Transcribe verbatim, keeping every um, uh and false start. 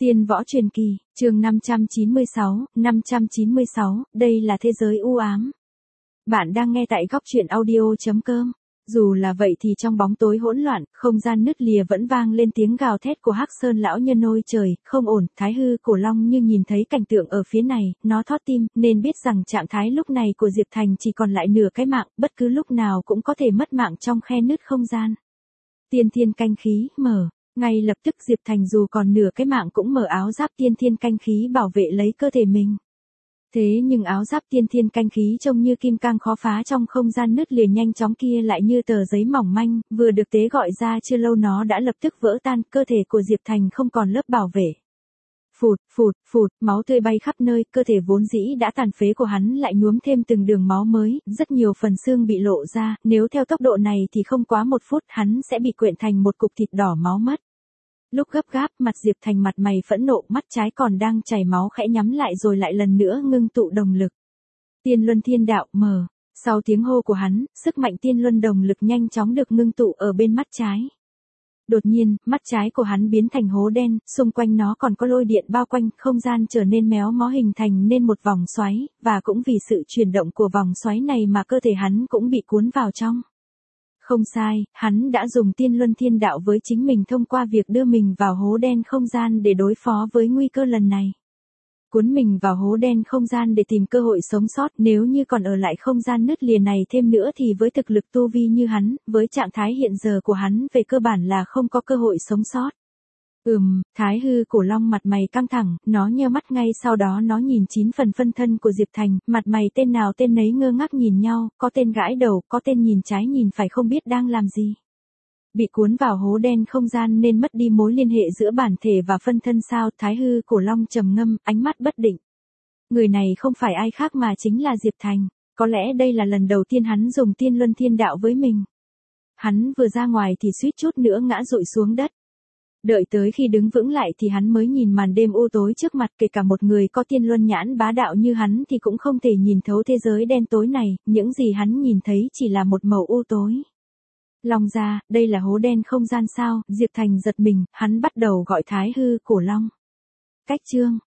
Tiên võ truyền kỳ, chương năm trăm chín mươi sáu, năm trăm chín mươi sáu, đây là thế giới u ám. Bạn đang nghe tại góc truyện audio chấm com. Dù là vậy thì trong bóng tối hỗn loạn, không gian nứt lìa vẫn vang lên tiếng gào thét của Hắc Sơn lão nhân ôi trời, không ổn. Thái Hư Cổ Long như nhìn thấy cảnh tượng ở phía này, nó thót tim, nên biết rằng trạng thái lúc này của Diệp Thành chỉ còn lại nửa cái mạng, bất cứ lúc nào cũng có thể mất mạng trong khe nứt không gian. Tiên thiên canh khí, mở. Ngay lập tức Diệp Thành dù còn nửa cái mạng cũng mở áo giáp tiên thiên canh khí bảo vệ lấy cơ thể mình. Thế nhưng áo giáp tiên thiên canh khí trông như kim cang khó phá trong không gian nứt lìa nhanh chóng kia lại như tờ giấy mỏng manh, vừa được tế gọi ra chưa lâu nó đã lập tức vỡ tan, cơ thể của Diệp Thành không còn lớp bảo vệ. Phụt, phụt, phụt, máu tươi bay khắp nơi, cơ thể vốn dĩ đã tàn phế của hắn lại nhuốm thêm từng đường máu mới, rất nhiều phần xương bị lộ ra, nếu theo tốc độ này thì không quá một phút hắn sẽ bị quyện thành một cục thịt đỏ máu mất. Lúc gấp gáp, mặt Diệp Thành mặt mày phẫn nộ, mắt trái còn đang chảy máu khẽ nhắm lại rồi lại lần nữa ngưng tụ đồng lực. Tiên Luân Thiên Đạo, mở. Sau tiếng hô của hắn, sức mạnh Tiên Luân đồng lực nhanh chóng được ngưng tụ ở bên mắt trái. Đột nhiên, mắt trái của hắn biến thành hố đen, xung quanh nó còn có lôi điện bao quanh, không gian trở nên méo mó hình thành nên một vòng xoáy, và cũng vì sự chuyển động của vòng xoáy này mà cơ thể hắn cũng bị cuốn vào trong. Không sai, hắn đã dùng Tiên Luân Thiên Đạo với chính mình thông qua việc đưa mình vào hố đen không gian để đối phó với nguy cơ lần này. Cuốn mình vào hố đen không gian để tìm cơ hội sống sót, nếu như còn ở lại không gian nứt lìa này thêm nữa thì với thực lực tu vi như hắn, với trạng thái hiện giờ của hắn về cơ bản là không có cơ hội sống sót. Ừm, Thái Hư Cổ Long mặt mày căng thẳng, nó nheo mắt ngay sau đó nó nhìn chín phần phân thân của Diệp Thành, mặt mày tên nào tên nấy ngơ ngác nhìn nhau, có tên gãi đầu, có tên nhìn trái nhìn phải không biết đang làm gì. Bị cuốn vào hố đen không gian nên mất đi mối liên hệ giữa bản thể và phân thân sao? Thái Hư Cổ Long trầm ngâm, ánh mắt bất định. Người này không phải ai khác mà chính là Diệp Thành, có lẽ đây là lần đầu tiên hắn dùng Tiên Luân Thiên Đạo với mình. Hắn vừa ra ngoài thì suýt chút nữa ngã rụi xuống đất. Đợi tới khi đứng vững lại thì hắn mới nhìn màn đêm u tối trước mặt, kể cả một người có tiên luân nhãn bá đạo như hắn thì cũng không thể nhìn thấu thế giới đen tối này, những gì hắn nhìn thấy chỉ là một màu u tối. Long ra, đây là hố đen không gian sao? Diệp Thành giật mình, hắn bắt đầu gọi Thái Hư Cổ Long. Cách chương,